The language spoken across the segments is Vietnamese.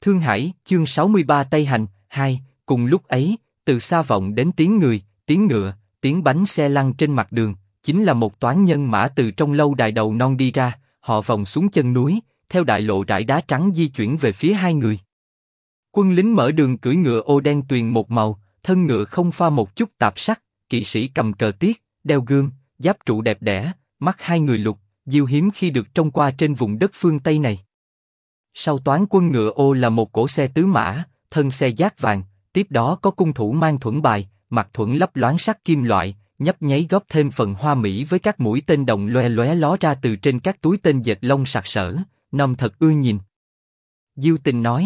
Thương Hải, chương 63 Tây Hành, 2, cùng lúc ấy, từ xa vọng đến tiếng người, tiếng ngựa, tiếng bánh xe lăn trên mặt đường, chính là một toán nhân mã từ trong lâu đài đầu non đi ra, họ vòng xuống chân núi, theo đại lộ rải đá trắng di chuyển về phía hai người. Quân lính mở đường cưỡi ngựa ô đen tuyền một màu, thân ngựa không pha một chút tạp sắc, kỵ sĩ cầm cờ tiết, đeo gươm, giáp trụ đẹp đẽ, mắt hai người lục, diêu hiếm khi được trông qua trên vùng đất phương Tây này. Sau toán quân ngựa ô là một cỗ xe tứ mã, thân xe dát vàng, tiếp đó có cung thủ mang thuẫn bài, mặt thuẫn lấp loáng sắc kim loại, nhấp nháy góp thêm phần hoa mỹ với các mũi tên đồng loe lóe ló ra từ trên các túi tên dệt lông sặc sỡ, nông thật ưa nhìn. Diêu Tình nói,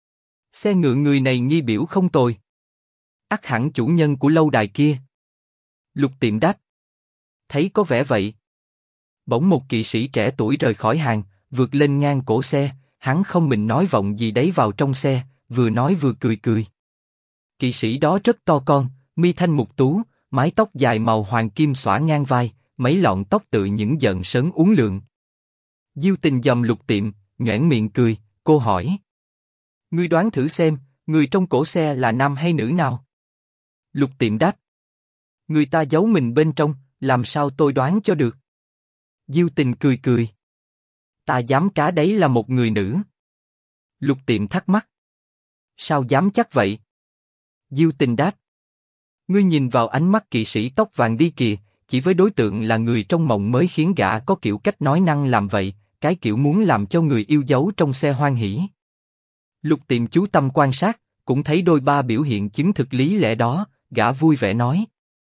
xe ngựa người này nghi biểu không tồi. Ắt hẳn chủ nhân của lâu đài kia. Lục Tiệm đáp, thấy có vẻ vậy. Bỗng một kỵ sĩ trẻ tuổi rời khỏi hàng, vượt lên ngang cổ xe, hắn không mình nói vọng gì đấy vào trong xe, vừa nói vừa cười cười. Kỵ sĩ đó rất to con, mi thanh mục tú, mái tóc dài màu hoàng kim xõa ngang vai, mấy lọn tóc tự những giận sớn uốn lượn. Diêu Tình dòm Lục Tiệm, nhoẻn miệng cười, cô hỏi: ngươi đoán thử xem, người trong cổ xe là nam hay nữ nào? Lục Tiệm đáp: người ta giấu mình bên trong, làm sao tôi đoán cho được? Diêu Tình cười cười: ta dám cá đấy là một người nữ. Lục Tiệm thắc mắc: sao dám chắc vậy? Diêu Tình đáp: ngươi nhìn vào ánh mắt kỵ sĩ tóc vàng đi kìa, chỉ với đối tượng là người trong mộng mới khiến gã có kiểu cách nói năng làm vậy, cái kiểu muốn làm cho người yêu giấu trong xe hoan hỉ. Lục Tiệm chú tâm quan sát, cũng thấy đôi ba biểu hiện chứng thực lý lẽ đó, gã vui vẻ nói: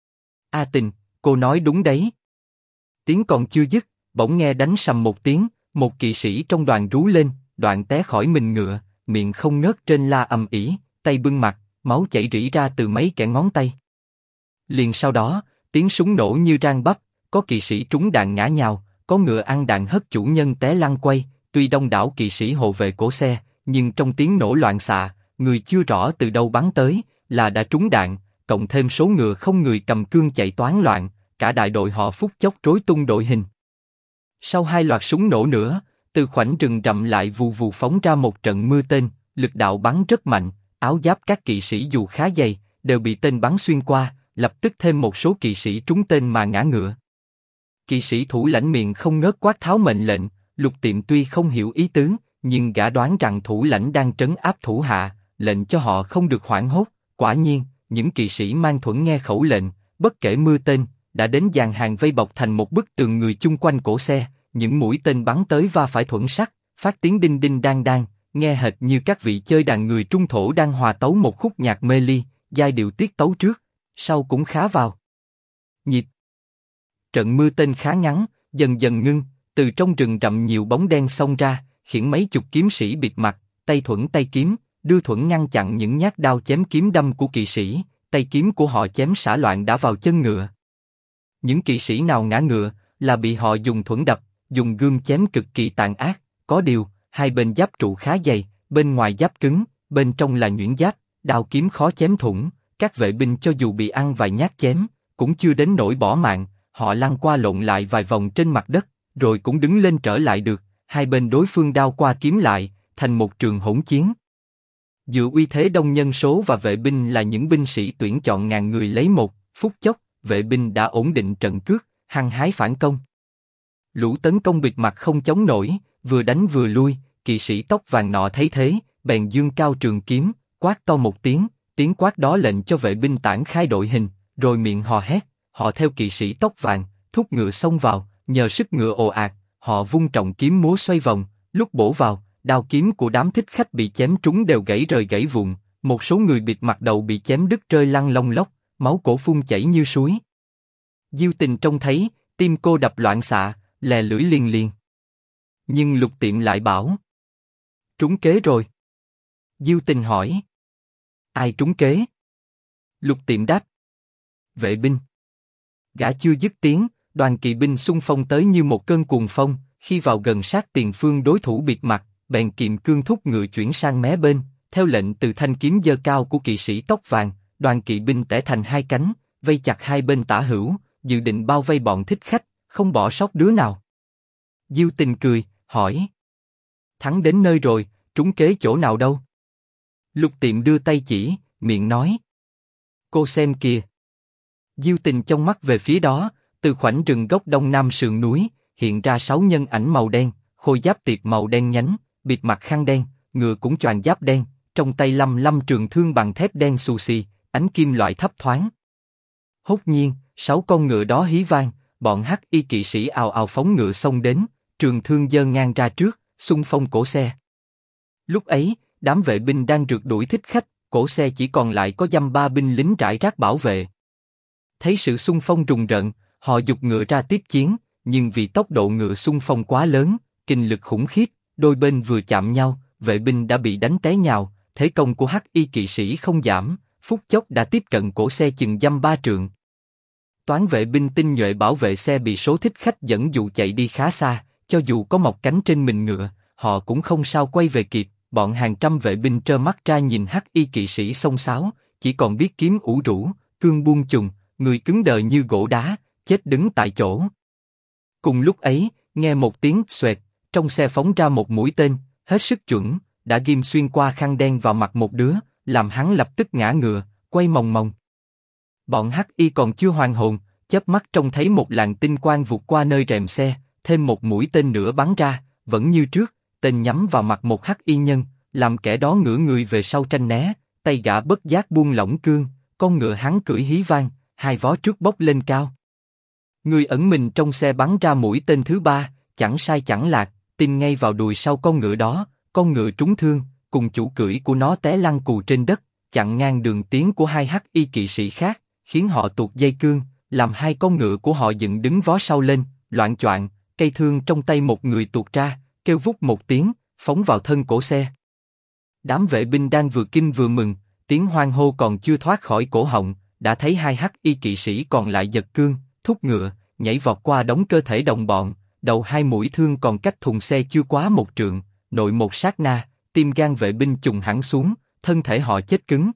A Tình, cô nói đúng đấy. Tiếng còn chưa dứt, bỗng nghe đánh sầm một tiếng, một kỵ sĩ trong đoàn rú lên, đoạn té khỏi mình ngựa, miệng không ngớt trên la ầm ĩ, tay bưng mặt, máu chảy rỉ ra từ mấy kẽ ngón tay. Liền sau đó, tiếng súng nổ như rang bắp, có kỵ sĩ trúng đạn ngã nhào, có ngựa ăn đạn hất chủ nhân té lăn quay. Tuy đông đảo kỵ sĩ hộ vệ cổ xe, nhưng trong tiếng nổ loạn xạ, người chưa rõ từ đâu bắn tới, là đã trúng đạn, cộng thêm số ngựa không người cầm cương chạy toán loạn, cả đại đội họ phút chốc rối tung đội hình. Sau hai loạt súng nổ nữa, từ khoảnh rừng rậm lại vù vù phóng ra một trận mưa tên, lực đạo bắn rất mạnh, áo giáp các kỵ sĩ dù khá dày, đều bị tên bắn xuyên qua, lập tức thêm một số kỵ sĩ trúng tên mà ngã ngựa. Kỵ sĩ thủ lãnh miệng không ngớt quát tháo mệnh lệnh, Lục Tiệm tuy không hiểu ý tứ, nhưng gã đoán rằng thủ lãnh đang trấn áp thủ hạ, lệnh cho họ không được hoảng hốt. Quả nhiên, những kỵ sĩ mang thuẫn nghe khẩu lệnh, bất kể mưa tên, đã đến dàn hàng vây bọc thành một bức tường người chung quanh cổ xe. Những mũi tên bắn tới va phải thuẫn sắt, phát tiếng đinh đinh đang đang, nghe hệt như các vị chơi đàn người Trung Thổ đang hòa tấu một khúc nhạc mê ly, giai điệu tiết tấu trước, sau cũng khá vào nhịp. Trận mưa tên khá ngắn, dần dần ngưng, từ trong rừng rậm nhiều bóng đen xông ra, khiển mấy chục kiếm sĩ bịt mặt, tay thuẫn tay kiếm, đưa thuẫn ngăn chặn những nhát đao chém kiếm đâm của kỵ sĩ, tay kiếm của họ chém xả loạn đã vào chân ngựa. Những kỵ sĩ nào ngã ngựa, là bị họ dùng thuẫn đập, dùng gươm chém cực kỳ tàn ác. Có điều, hai bên giáp trụ khá dày, bên ngoài giáp cứng, bên trong là nhuyễn giáp, đao kiếm khó chém thủng. Các vệ binh cho dù bị ăn vài nhát chém, cũng chưa đến nỗi bỏ mạng. Họ lăn qua lộn lại vài vòng trên mặt đất, rồi cũng đứng lên trở lại được. Hai bên đối phương đao qua kiếm lại, thành một trường hỗn chiến. Dựa uy thế đông nhân số và vệ binh là những binh sĩ tuyển chọn ngàn người lấy một, phút chốc, vệ binh đã ổn định trận cước, hăng hái phản công. Lũ tấn công bịt mặt không chống nổi, vừa đánh vừa lui. Kỵ sĩ tóc vàng nọ thấy thế, bèn giương cao trường kiếm, quát to một tiếng. Tiếng quát đó lệnh cho vệ binh tản khai đội hình, rồi miệng hò hét. Họ theo kỵ sĩ tóc vàng, thúc ngựa xông vào, nhờ sức ngựa ồ ạt, họ vung trọng kiếm múa xoay vòng, lúc bổ vào, đao kiếm của đám thích khách bị chém trúng đều gãy rời gãy vụn, một số người bịt mặt đầu bị chém đứt rơi lăn lông lốc, máu cổ phun chảy như suối. Diêu Tình trông thấy, tim cô đập loạn xạ, lè lưỡi liền liền. Nhưng Lục Tiệm lại bảo: trúng kế rồi. Diêu Tình hỏi: ai trúng kế? Lục Tiệm đáp: vệ binh. Gã chưa dứt tiếng, đoàn kỵ binh xung phong tới như một cơn cuồng phong, khi vào gần sát tiền phương đối thủ bịt mặt, bèn kiềm cương thúc ngựa chuyển sang mé bên, theo lệnh từ thanh kiếm giơ cao của kỵ sĩ tóc vàng, đoàn kỵ binh tẻ thành hai cánh, vây chặt hai bên tả hữu, dự định bao vây bọn thích khách, không bỏ sót đứa nào. Diêu Tình cười, hỏi: thắng đến nơi rồi, trúng kế chỗ nào đâu? Lục Tiệm đưa tay chỉ, miệng nói. Cô xem kìa. Diêu Tình trong mắt về phía đó, từ khoảnh rừng gốc đông nam sườn núi, hiện ra 6 nhân ảnh màu đen, khôi giáp tiệp màu đen nhánh, bịt mặt khăn đen, ngựa cũng choàng giáp đen, trong tay lăm trường thương bằng thép đen xù xì, ánh kim loại thấp thoáng. Hốt nhiên, 6 con ngựa đó hí vang, bọn hắc y kỵ sĩ ào ào phóng ngựa xông đến, trường thương giơ ngang ra trước, xung phong cổ xe. Lúc ấy, đám vệ binh đang rượt đuổi thích khách, cổ xe chỉ còn lại có dăm ba binh lính rải rác bảo vệ. Thấy sự xung phong rùng rợn, họ giục ngựa ra tiếp chiến, nhưng vì tốc độ ngựa xung phong quá lớn, kinh lực khủng khiếp, đôi bên vừa chạm nhau, vệ binh đã bị đánh té nhào, thế công của hắc y kỵ sĩ không giảm, phút chốc đã tiếp cận cổ xe chừng dăm ba trượng. Toán vệ binh tinh nhuệ bảo vệ xe bị số thích khách dẫn dụ chạy đi khá xa, cho dù có mọc cánh trên mình ngựa, họ cũng không sao quay về kịp. Bọn hàng trăm vệ binh trơ mắt ra nhìn hắc y kỵ sĩ xông xáo, chỉ còn biết kiếm ủ rũ, cương buông chùng, người cứng đờ như gỗ đá, chết đứng tại chỗ. Cùng lúc ấy, nghe một tiếng xoẹt, trong xe phóng ra một mũi tên, hết sức chuẩn, đã ghim xuyên qua khăn đen vào mặt một đứa, làm hắn lập tức ngã ngựa, quay mòng mòng. Bọn hắc y còn chưa hoàn hồn, chớp mắt trông thấy một làn tinh quang vụt qua nơi rèm xe, thêm một mũi tên nữa bắn ra, vẫn như trước, tên nhắm vào mặt một hắc y nhân, làm kẻ đó ngửa người về sau tranh né, tay gã bất giác buông lỏng cương, con ngựa hắn cưỡi hí vang, hai vó trước bốc lên cao. Người ẩn mình trong xe bắn ra mũi tên thứ ba, chẳng sai chẳng lạc, tin ngay vào đùi sau con ngựa đó, con ngựa trúng thương, cùng chủ cưỡi của nó té lăn cù trên đất, chặn ngang đường tiến của hai hắc y kỵ sĩ khác, khiến họ tuột dây cương, làm hai con ngựa của họ dựng đứng vó sau lên, loạng choạng, cây thương trong tay một người tuột ra, kêu vút một tiếng, phóng vào thân cổ xe. Đám vệ binh đang vừa kinh vừa mừng, tiếng hoan hô còn chưa thoát khỏi cổ họng, đã thấy hai hắc y kỵ sĩ còn lại giật cương, thúc ngựa, nhảy vọt qua đống cơ thể đồng bọn, đầu hai mũi thương còn cách thùng xe chưa quá một trượng, nội một sát na, tim gan vệ binh trùng hẳn xuống, thân thể họ chết cứng.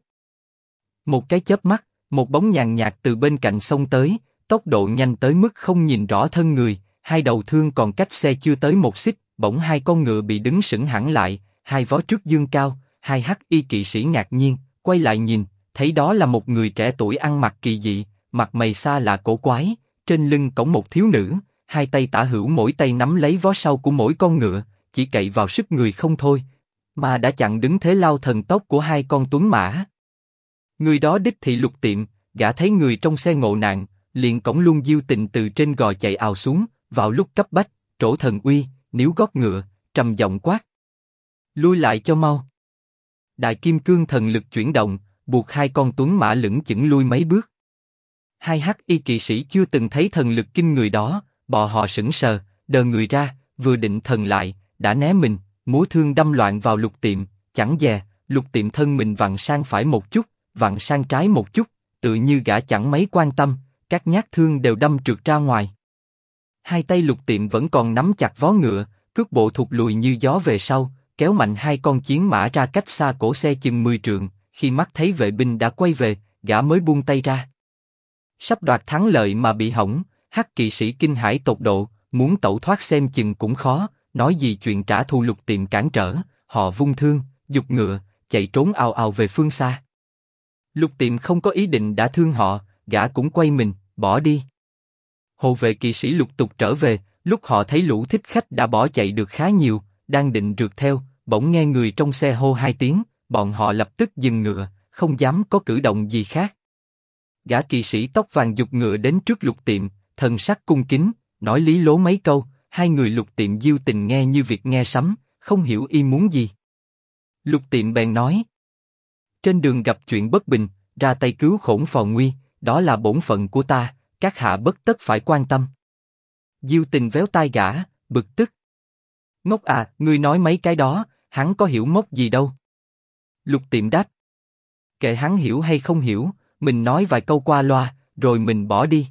Một cái chớp mắt, một bóng nhàn nhạt từ bên cạnh xông tới, tốc độ nhanh tới mức không nhìn rõ thân người, hai đầu thương còn cách xe chưa tới một xích, bỗng hai con ngựa bị đứng sững hẳn lại, hai vó trước dương cao, hai hắc y kỵ sĩ ngạc nhiên, quay lại nhìn, thấy đó là một người trẻ tuổi ăn mặc kỳ dị, mặt mày xa lạ cổ quái, trên lưng cõng một thiếu nữ, hai tay tả hữu mỗi tay nắm lấy vó sau của mỗi con ngựa, chỉ cậy vào sức người không thôi, mà đã chặn đứng thế lao thần tốc của hai con tuấn mã. Người đó đích thị Lục Tiệm, gã thấy người trong xe ngộ nạn, liền cõng luôn Diêu Tình từ trên gò chạy ào xuống, vào lúc cấp bách, trổ thần uy, níu gót ngựa, trầm giọng quát: lui lại cho mau. Đại kim cương thần lực chuyển động, buộc hai con tuấn mã lững chững lui mấy bước. Hai hắc y kỵ sĩ chưa từng thấy thần lực kinh người đó, bọn họ sững sờ, đờ người ra, vừa định thần lại, đã né mình, múa thương đâm loạn vào Lục Tiệm, chẳng dè, Lục Tiệm thân mình vặn sang phải một chút, vặn sang trái một chút, tự như gã chẳng mấy quan tâm, các nhát thương đều đâm trượt ra ngoài. Hai tay Lục Tiệm vẫn còn nắm chặt vó ngựa, cước bộ thụt lùi như gió về sau, kéo mạnh hai con chiến mã ra cách xa cổ xe chừng 10 trượng. Khi mắt thấy vệ binh đã quay về, gã mới buông tay ra. Sắp đoạt thắng lợi mà bị hỏng, hắc kỵ sĩ kinh hãi tột độ, muốn tẩu thoát xem chừng cũng khó, nói gì chuyện trả thù. Lục Tiệm cản trở, họ vung thương, giục ngựa, chạy trốn ào ào về phương xa. Lục Tiệm không có ý định đả thương họ, gã cũng quay mình, bỏ đi. Hộ vệ kỵ sĩ lục tục trở về, lúc họ thấy lũ thích khách đã bỏ chạy được khá nhiều, đang định rượt theo, bỗng nghe người trong xe hô hai tiếng, bọn họ lập tức dừng ngựa, không dám có cử động gì khác. Gã kỵ sĩ tóc vàng giục ngựa đến trước Lục Tiệm, thần sắc cung kính, nói lý lố mấy câu, hai người Lục Tiệm Diêu Tình nghe như việc nghe sấm, không hiểu y muốn gì. Lục Tiệm bèn nói: trên đường gặp chuyện bất bình, ra tay cứu khổn phò nguy, đó là bổn phận của ta, các hạ bất tất phải quan tâm. Diêu Tình véo tai gã, bực tức: ngốc à, ngươi nói mấy cái đó, hắn có hiểu mốc gì đâu. Lục Tiệm đáp: kệ hắn hiểu hay không hiểu, mình nói vài câu qua loa, rồi mình bỏ đi.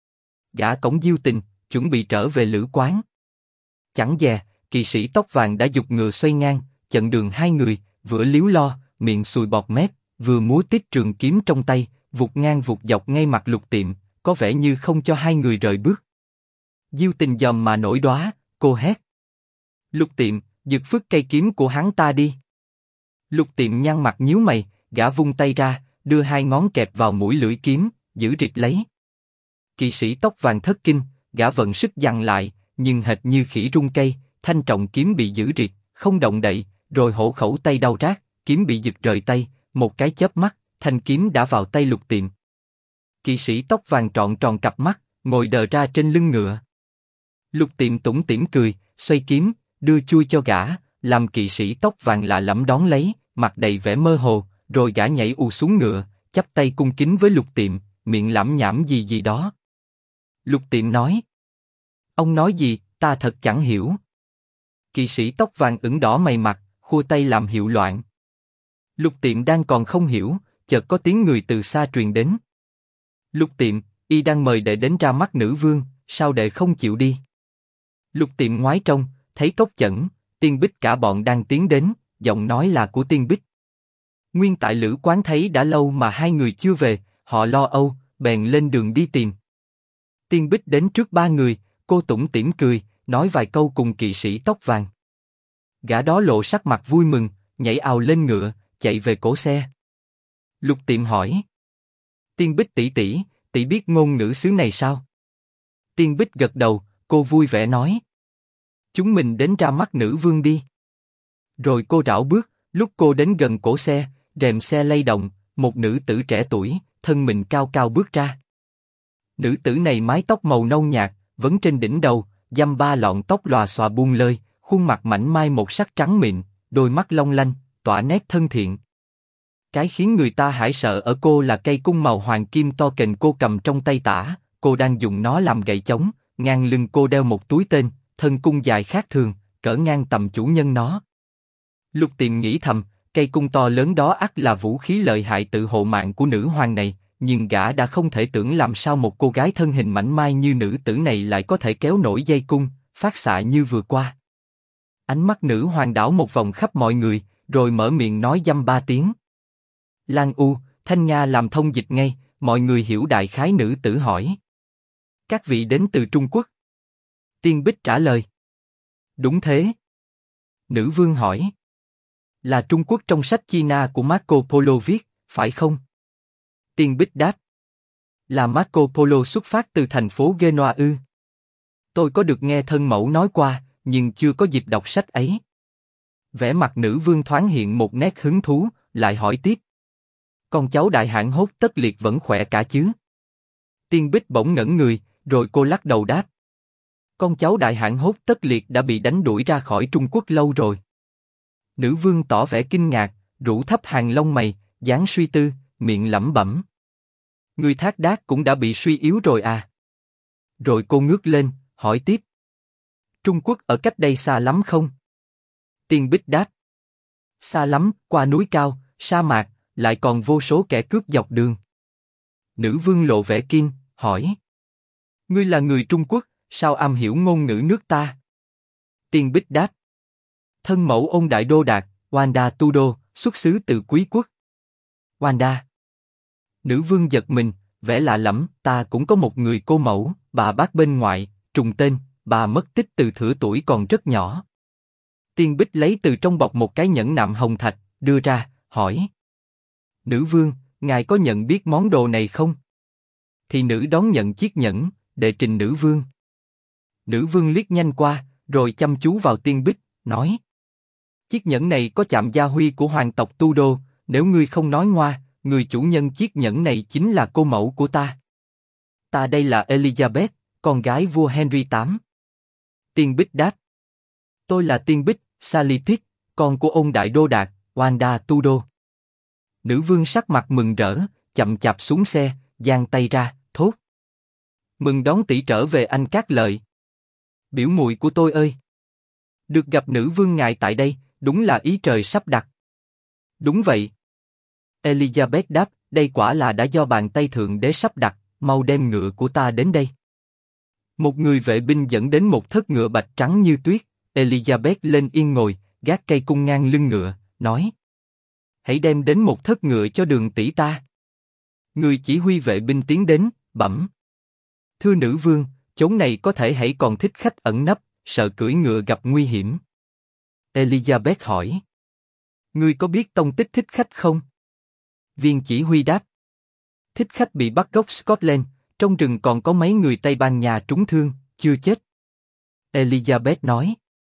Gã cõng Diêu Tình, chuẩn bị trở về lữ quán. Chẳng dè, kỵ sĩ tóc vàng đã giục ngựa xoay ngang, chặn đường hai người, vừa líu lo, miệng sùi bọt mép, vừa múa tít trường kiếm trong tay, vụt ngang vụt dọc ngay mặt Lục Tiệm, có vẻ như không cho hai người rời bước. Diêu Tình dòm mà nổi đóa, cô hét: Lục Tiệm, giật phức cây kiếm của hắn ta đi. Lục Tiệm nhăn mặt nhíu mày, gã vung tay ra, đưa hai ngón kẹp vào mũi lưỡi kiếm, giữ rịt lấy. Kỵ sĩ tóc vàng thất kinh, gã vận sức giằng lại, nhưng hệt như khỉ rung cây, thanh trọng kiếm bị giữ rịt, không động đậy, rồi hổ khẩu tay đau rát, kiếm bị giật rời tay, một cái chớp mắt, thanh kiếm đã vào tay Lục Tiệm. Kỵ sĩ tóc vàng trọn tròn cặp mắt, ngồi đờ ra trên lưng ngựa. Lục Tiệm tủm tỉm cười, xoay kiếm, đưa chui cho gã, làm kỵ sĩ tóc vàng lạ lẫm đón lấy, mặt đầy vẻ mơ hồ, rồi gã nhảy ù xuống ngựa, chắp tay cung kính với Lục Tiệm, miệng lẩm nhẩm gì gì đó. Lục Tiệm nói: "Ông nói gì, ta thật chẳng hiểu." Kỵ sĩ tóc vàng ửng đỏ mày mặt, khua tay làm hiệu loạn. Lục Tiệm đang còn không hiểu, chợt có tiếng người từ xa truyền đến. "Lục Tiệm, y đang mời đệ đến ra mắt nữ vương, sao đệ không chịu đi?" Lục Tiệm ngoái trông, thấy Cốc Chẩn, Tiên Bích cả bọn đang tiến đến, giọng nói là của Tiên Bích. Nguyên tại Lữ Quán thấy đã lâu mà hai người chưa về, họ lo âu, bèn lên đường đi tìm. Tiên Bích đến trước ba người, cô tủm tỉm cười, nói vài câu cùng kỵ sĩ tóc vàng. Gã đó lộ sắc mặt vui mừng, nhảy ào lên ngựa, chạy về cổ xe. Lục Tiệm hỏi: "Tiên Bích tỷ tỷ, tỷ biết ngôn ngữ xứ này sao?" Tiên Bích gật đầu, cô vui vẻ nói: "Chúng mình đến ra mắt nữ vương đi." Rồi cô rảo bước, lúc cô đến gần cổ xe, rèm xe lay động, một nữ tử trẻ tuổi, thân mình cao cao bước ra. Nữ tử này mái tóc màu nâu nhạt, vấn trên đỉnh đầu, dăm ba lọn tóc lòa xòa buông lơi, khuôn mặt mảnh mai một sắc trắng mịn, đôi mắt long lanh, tỏa nét thân thiện. Cái khiến người ta hãi sợ ở cô là cây cung màu hoàng kim to kềnh cô cầm trong tay tả, cô đang dùng nó làm gậy chống, ngang lưng cô đeo một túi tên, thân cung dài khác thường, cỡ ngang tầm chủ nhân nó. Lục Tiệm nghĩ thầm, cây cung to lớn đó ắt là vũ khí lợi hại tự hộ mạng của nữ hoàng này, nhưng gã đã không thể tưởng làm sao một cô gái thân hình mảnh mai như nữ tử này lại có thể kéo nổi dây cung, phát xạ như vừa qua. Ánh mắt nữ hoàng đảo một vòng khắp mọi người, rồi mở miệng nói dăm ba tiếng. Lan U, Thanh Nga làm thông dịch ngay, mọi người hiểu đại khái. Nữ tử hỏi: "Các vị đến từ Trung Quốc?" Tiên Bích trả lời: "Đúng thế." Nữ vương hỏi: "Là Trung Quốc trong sách China của Marco Polo viết, phải không?" Tiên Bích đáp: "Là Marco Polo xuất phát từ thành phố Genoa ư?" "Tôi có được nghe thân mẫu nói qua, nhưng chưa có dịp đọc sách ấy." Vẻ mặt nữ vương thoáng hiện một nét hứng thú, lại hỏi tiếp: "Con cháu đại hãn Hốt Tất Liệt vẫn khỏe cả chứ?" Tiên Bích bỗng ngẩn người, rồi cô lắc đầu đáp: "Con cháu đại hãn Hốt Tất Liệt đã bị đánh đuổi ra khỏi Trung Quốc lâu rồi." Nữ vương tỏ vẻ kinh ngạc, rũ thấp hàng lông mày, dáng suy tư, miệng lẩm bẩm: "Người Thác Đác cũng đã bị suy yếu rồi à?" Rồi cô ngước lên, hỏi tiếp: "Trung Quốc ở cách đây xa lắm không?" Tiên Bích đáp: "Xa lắm, qua núi cao, sa mạc, lại còn vô số kẻ cướp dọc đường." Nữ vương lộ vẻ kinh, hỏi: "Ngươi là người Trung Quốc, sao am hiểu ngôn ngữ nước ta?" Tiên Bích đáp: "Thân mẫu Ôn Đại Đô Đạt, Wanda Tudor, xuất xứ từ Quý quốc." Wanda. Nữ vương giật mình, vẻ lạ lẫm: "Ta cũng có một người cô mẫu, bà bác bên ngoại, trùng tên, bà mất tích từ thuở tuổi còn rất nhỏ." Tiên Bích lấy từ trong bọc một cái nhẫn nạm hồng thạch, đưa ra, hỏi: "Nữ vương, ngài có nhận biết món đồ này không?" Thì nữ đón nhận chiếc nhẫn, đệ trình nữ vương. Nữ vương liếc nhanh qua, rồi chăm chú vào Tiên Bích, nói: "Chiếc nhẫn này có chạm gia huy của hoàng tộc Tudor, nếu ngươi không nói ngoa, người chủ nhân chiếc nhẫn này chính là cô mẫu của ta. Ta đây là Elizabeth, con gái vua Henry VIII." Tiên Bích đáp: "Tôi là Tiên Bích, Sally Pitt, con của Ôn Đại Đô Đạt, Wanda Tudor." Nữ vương sắc mặt mừng rỡ, chậm chạp xuống xe, giang tay ra, thốt: "Mừng đón tỷ trở về Anh Cát Lợi. Biểu muội của tôi ơi! Được gặp nữ vương ngài tại đây, đúng là ý trời sắp đặt." "Đúng vậy." Elizabeth đáp: "Đây quả là đã do bàn tay thượng đế sắp đặt, mau đem ngựa của ta đến đây." Một người vệ binh dẫn đến một thất ngựa bạch trắng như tuyết. Elizabeth lên yên ngồi, gác cây cung ngang lưng ngựa, nói: "Hãy đem đến một thất ngựa cho Đường tỷ ta." Người chỉ huy vệ binh tiến đến, bẩm: "Thưa nữ vương, chốn này có thể hãy còn thích khách ẩn nấp, sợ cưỡi ngựa gặp nguy hiểm." Elizabeth hỏi: Ngươi có biết tông tích thích khách không? Viên chỉ huy đáp. Thích khách bị bắt gốc Scotland, trong rừng còn có mấy người Tây Ban Nha trúng thương, chưa chết. Elizabeth nói.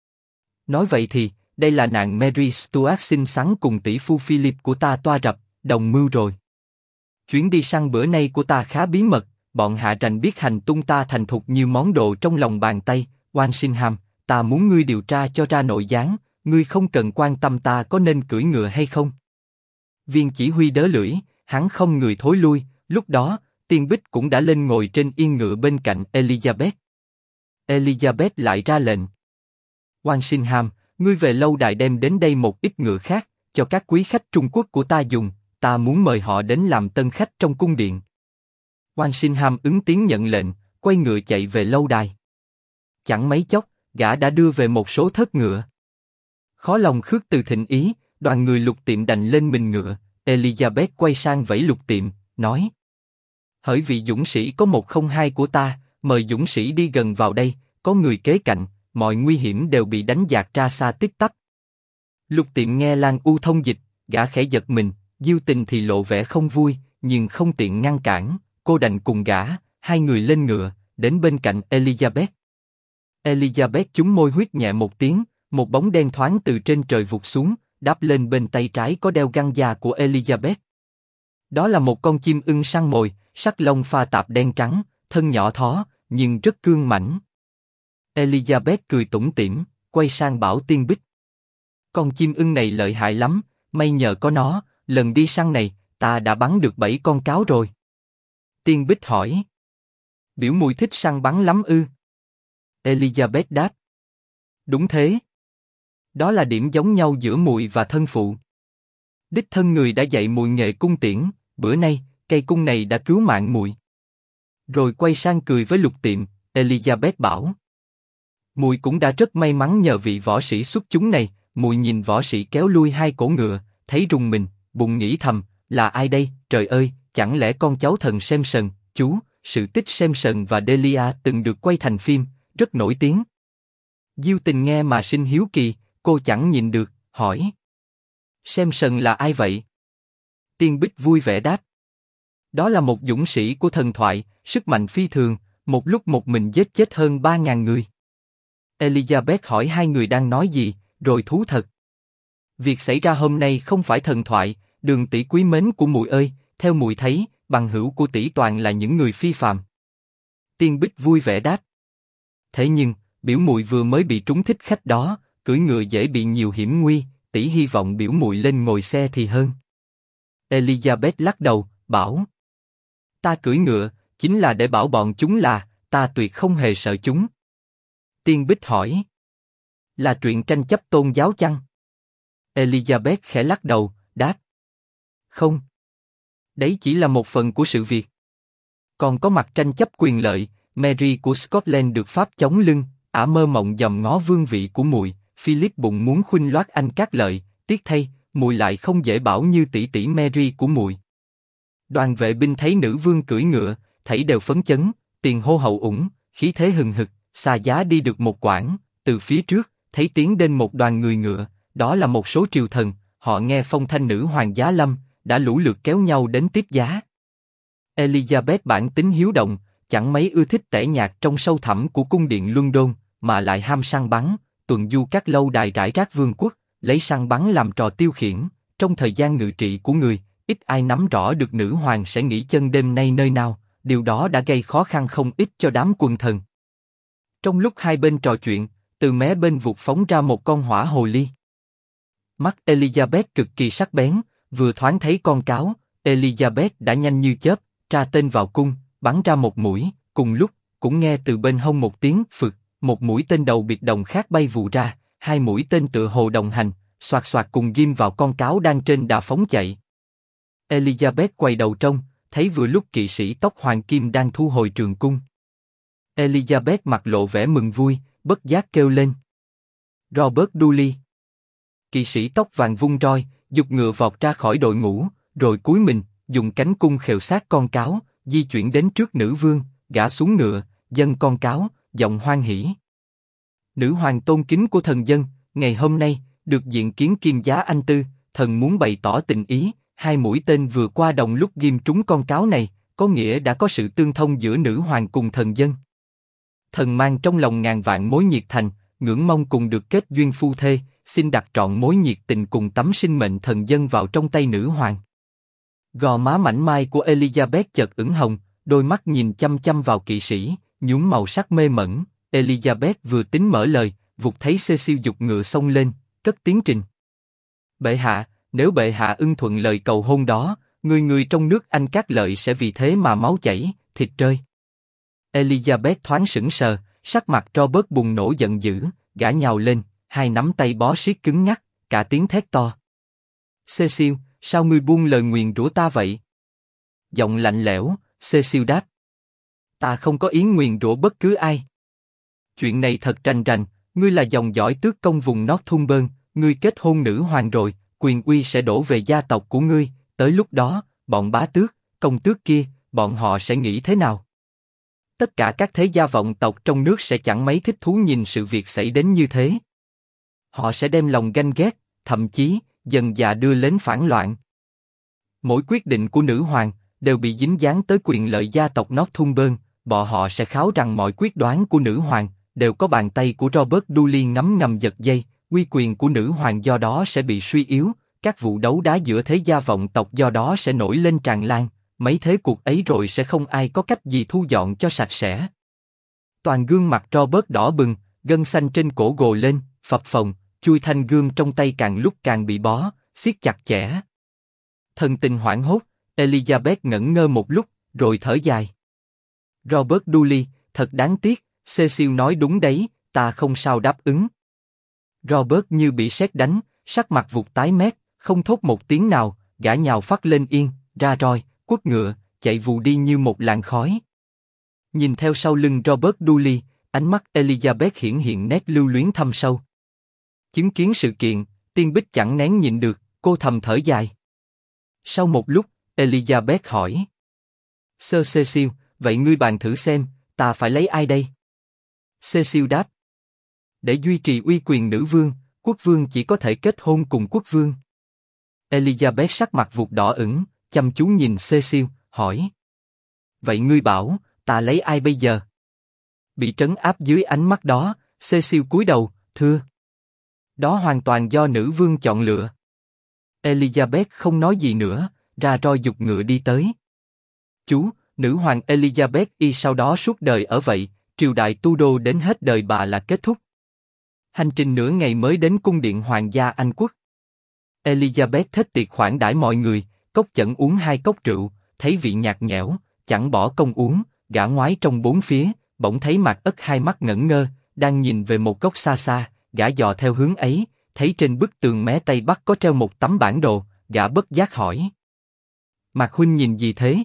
Nói vậy thì, đây là nàng Mary Stuart xinh xắn cùng tỷ phu Philip của ta toa rập, đồng mưu rồi. Chuyến đi săn bữa nay của ta khá bí mật, bọn hạ rành biết hành tung ta thành thục như món đồ trong lòng bàn tay. Walsingham, ta muốn ngươi điều tra cho ra nội gián, ngươi không cần quan tâm ta có nên cưỡi ngựa hay không. Viên chỉ huy đớ lưỡi, hắn không người thối lui, lúc đó, Tiên Bích cũng đã lên ngồi trên yên ngựa bên cạnh Elizabeth. Elizabeth lại ra lệnh. Walsingham, ngươi về lâu đài đem đến đây một ít ngựa khác, cho các quý khách Trung Quốc của ta dùng, ta muốn mời họ đến làm tân khách trong cung điện. Walsingham ứng tiếng nhận lệnh, quay ngựa chạy về lâu đài. Chẳng mấy chốc, gã đã đưa về một số thớt ngựa. Khó lòng khước từ thịnh ý, đoàn người Lục Tiệm đành lên mình ngựa. Elizabeth quay sang vẫy Lục Tiệm, nói: hỡi vị dũng sĩ có 102 của ta, mời dũng sĩ đi gần vào đây, có người kế cạnh, mọi nguy hiểm đều bị đánh dạt ra xa tích tắp. Lục Tiệm nghe Lan U thông dịch, gã khẽ giật mình, Diêu Tình thì lộ vẻ không vui, nhưng không tiện ngăn cản, cô đành cùng gã, hai người lên ngựa, đến bên cạnh Elizabeth. Elizabeth chúm môi huýt nhẹ một tiếng, một bóng đen thoáng từ trên trời vụt xuống, đáp lên bên tay trái có đeo găng da của Elizabeth. Đó là một con chim ưng săn mồi, sắc lông pha tạp đen trắng, thân nhỏ thó, nhưng rất cương mãnh. Elizabeth cười tủm tỉm, quay sang bảo Tiên Bích: con chim ưng này lợi hại lắm, may nhờ có nó, lần đi săn này, ta đã bắn được 7 con cáo rồi. Tiên Bích hỏi: biểu muội thích săn bắn lắm ư? Elizabeth đáp: đúng thế. Đó là điểm giống nhau giữa muội và thân phụ. Đích thân người đã dạy muội nghệ cung tiễn, bữa nay, cây cung này đã cứu mạng muội. Rồi quay sang cười với Lục Tiệm, Elizabeth bảo: muội cũng đã rất may mắn nhờ vị võ sĩ xuất chúng này. Muội nhìn võ sĩ kéo lui hai cổ ngựa, thấy rùng mình, bụng nghĩ thầm, là ai đây? Trời ơi, chẳng lẽ con cháu thần Samson? Chú, sự tích Samson và Delia từng được quay thành phim, rất nổi tiếng. Diêu Tình nghe mà sinh hiếu kỳ, cô chẳng nhìn được, hỏi: Samson là ai vậy? Tiên Bích vui vẻ đáp: đó là một dũng sĩ của thần thoại, sức mạnh phi thường, một lúc một mình giết chết hơn 3.000 người. Elizabeth hỏi hai người đang nói gì, rồi thú thật: việc xảy ra hôm nay không phải thần thoại, Đường tỷ quý mến của muội ơi, theo muội thấy, bằng hữu của tỷ toàn là những người phi phàm. Tiên Bích vui vẻ đáp: thế nhưng, biểu muội vừa mới bị trúng thích khách đó, cưỡi ngựa dễ bị nhiều hiểm nguy, tỷ hy vọng biểu muội lên ngồi xe thì hơn. Elizabeth lắc đầu, bảo: ta cưỡi ngựa, chính là để bảo bọn chúng là, ta tuyệt không hề sợ chúng. Tiên Bích hỏi: là chuyện tranh chấp tôn giáo chăng? Elizabeth khẽ lắc đầu, đáp: không. Đấy chỉ là một phần của sự việc. Còn có mặt tranh chấp quyền lợi, Mary của Scotland được Pháp chống lưng, ả mơ mộng dòm ngó vương vị của muội. Philip bụng muốn khuynh loát anh Cát Lợi, tiếc thay, muội lại không dễ bảo như tỷ tỷ Mary của muội. Đoàn vệ binh thấy nữ vương cưỡi ngựa, thảy đều phấn chấn, tiền hô hậu ủng, khí thế hừng hực. Xa giá đi được một quãng, từ phía trước thấy tiến đến một đoàn người ngựa, đó là một số triều thần. Họ nghe phong thanh nữ hoàng giá lâm, đã lũ lượt kéo nhau đến tiếp giá. Elizabeth bản tính hiếu động, chẳng mấy ưa thích tẻ nhạt trong sâu thẳm của cung điện London, mà lại ham săn bắn, tuần du các lâu đài rải rác vương quốc, lấy săn bắn làm trò tiêu khiển. Trong thời gian ngự trị của người, ít ai nắm rõ được nữ hoàng sẽ nghỉ chân đêm nay nơi nào, điều đó đã gây khó khăn không ít cho đám quần thần. Trong lúc hai bên trò chuyện, từ mé bên vụt phóng ra một con hỏa hồ ly. Mắt Elizabeth cực kỳ sắc bén, vừa thoáng thấy con cáo, Elizabeth đã nhanh như chớp, tra tên vào cung, bắn ra một mũi. Cùng lúc, cũng nghe từ bên hông một tiếng phực, một mũi tên đầu biệt đồng khác bay vù ra, hai mũi tên tựa hồ đồng hành, xoạt xoạt cùng ghim vào con cáo đang trên đà phóng chạy. Elizabeth quay đầu trông, thấy vừa lúc kỵ sĩ tóc hoàng kim đang thu hồi trường cung. Elizabeth mặt lộ vẻ mừng vui, bất giác kêu lên: Robert Dudley! Kỵ sĩ tóc vàng vung roi, giục ngựa vọt ra khỏi đội ngũ, rồi cúi mình, dùng cánh cung khều sát con cáo, di chuyển đến trước nữ vương, gã xuống ngựa, dâng con cáo, giọng hoan hỉ: nữ hoàng tôn kính của thần dân, ngày hôm nay được diện kiến Kim Giá Anh Tư, thần muốn bày tỏ tình ý, hai mũi tên vừa qua đồng lúc ghim trúng con cáo này, có nghĩa đã có sự tương thông giữa nữ hoàng cùng thần dân. Thần mang trong lòng ngàn vạn mối nhiệt thành, ngưỡng mong cùng được kết duyên phu thê, xin đặt trọn mối nhiệt tình cùng tấm sinh mệnh thần dân vào trong tay nữ hoàng. Gò má mảnh mai của Elizabeth chợt ửng hồng, đôi mắt nhìn chăm chăm vào kỵ sĩ, nhuốm màu sắc mê mẩn. Elizabeth vừa tính mở lời, vụt thấy Cecil giục ngựa xông lên, cất tiếng trình. Bệ hạ, nếu bệ hạ ưng thuận lời cầu hôn đó, người trong nước Anh các lợi sẽ vì thế mà máu chảy, thịt rơi. Elizabeth thoáng sững sờ, sắc mặt Robert bùng nổ giận dữ, gã nhào lên, hai nắm tay bó siết cứng nhắc, cả tiếng thét to. Cecil, sao ngươi buông lời nguyền rủa ta vậy? Giọng lạnh lẽo, Cecil đáp. Ta không có ý nguyền rủa bất cứ ai. Chuyện này thật rành rành, ngươi là dòng dõi tước công vùng Northumberland, ngươi kết hôn nữ hoàng rồi, quyền uy sẽ đổ về gia tộc của ngươi, tới lúc đó, bọn bá tước, công tước kia, bọn họ sẽ nghĩ thế nào? Tất cả các thế gia vọng tộc trong nước sẽ chẳng mấy thích thú nhìn sự việc xảy đến như thế. Họ sẽ đem lòng ganh ghét, thậm chí, dần dà đưa đến phản loạn. Mỗi quyết định của nữ hoàng đều bị dính dáng tới quyền lợi gia tộc Northumberland, bọn họ sẽ kháo rằng mọi quyết đoán của nữ hoàng đều có bàn tay của Robert Dudley ngấm ngầm giật dây, uy quyền của nữ hoàng do đó sẽ bị suy yếu, các vụ đấu đá giữa thế gia vọng tộc do đó sẽ nổi lên tràn lan, mấy thế cuộc ấy rồi sẽ không ai có cách gì thu dọn cho sạch sẽ. Toàn gương mặt Robert đỏ bừng, gân xanh trên cổ gồ lên, phập phồng, chui thanh gươm trong tay càng lúc càng bị bó, siết chặt chẽ. Thần tình hoảng hốt, Elizabeth ngẩn ngơ một lúc, rồi thở dài. Robert Dudley, thật đáng tiếc, Cecil nói đúng đấy, ta không sao đáp ứng. Robert như bị sét đánh, sắc mặt vụt tái mét, không thốt một tiếng nào, gã nhào phắt lên yên, ra roi, quất ngựa, chạy vù đi như một làn khói. Nhìn theo sau lưng Robert Dudley, ánh mắt Elizabeth hiện nét lưu luyến thâm sâu. Chứng kiến sự kiện, Tiên Bích chẳng nén nhịn được, cô thầm thở dài. Sau một lúc, Elizabeth hỏi. Sir Cecil, vậy ngươi bàn thử xem, ta phải lấy ai đây? Cecil đáp. Để duy trì uy quyền nữ vương, quốc vương chỉ có thể kết hôn cùng quốc vương. Elizabeth sắc mặt vụt đỏ ửng, chăm chú nhìn Cecil, hỏi. Vậy ngươi bảo, ta lấy ai bây giờ? Bị trấn áp dưới ánh mắt đó, Cecil cúi đầu, thưa. Đó hoàn toàn do nữ vương chọn lựa. Elizabeth không nói gì nữa, ra roi giục ngựa đi tới. Chú, nữ hoàng Elizabeth y sau đó suốt đời ở vậy, triều đại Tudor đến hết đời bà là kết thúc. Hành trình nửa ngày mới đến cung điện hoàng gia Anh quốc. Elizabeth thích tiệc khoản đãi mọi người, cốc chẩn uống 2 cốc rượu, thấy vị nhạt nhẽo, chẳng bỏ công uống, gã ngoái trong bốn phía, bỗng thấy Mạc Ất hai mắt ngẩn ngơ, đang nhìn về một góc xa xa, gã dò theo hướng ấy, thấy trên bức tường mé tây bắc có treo một tấm bản đồ, gã bất giác hỏi. Mạc huynh nhìn gì thế?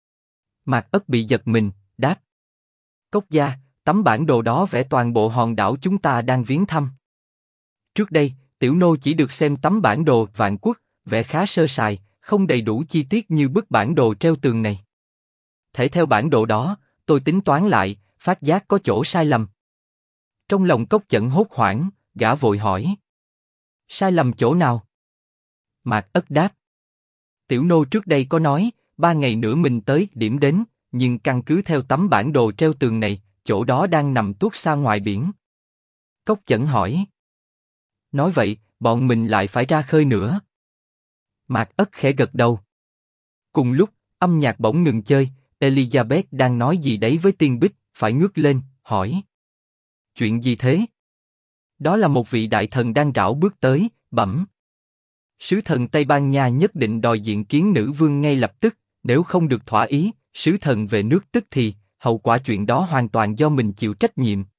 Mạc Ất bị giật mình, đáp. Cốc gia, tấm bản đồ đó vẽ toàn bộ hòn đảo chúng ta đang viếng thăm. Trước đây, tiểu nô chỉ được xem tấm bản đồ Vạn Quốc, vẽ khá sơ sài, không đầy đủ chi tiết như bức bản đồ treo tường này. Thể theo bản đồ đó, tôi tính toán lại, phát giác có chỗ sai lầm. Trong lòng Cốc Chẩn hốt hoảng, gã vội hỏi. Sai lầm chỗ nào? Mạc Ất đáp. Tiểu nô trước đây có nói, 3 ngày nữa mình tới điểm đến, nhưng căn cứ theo tấm bản đồ treo tường này, chỗ đó đang nằm tuốt xa ngoài biển. Cốc Chẩn hỏi. Nói vậy, bọn mình lại phải ra khơi nữa. Mạc Ất khẽ gật đầu. Cùng lúc, âm nhạc bỗng ngừng chơi, Elizabeth đang nói gì đấy với Tiên Bích, phải ngước lên, hỏi. Chuyện gì thế? Đó là một vị đại thần đang rảo bước tới, bẩm. Sứ thần Tây Ban Nha nhất định đòi diện kiến nữ vương ngay lập tức, nếu không được thỏa ý, sứ thần về nước tức thì, hậu quả chuyện đó hoàn toàn do mình chịu trách nhiệm.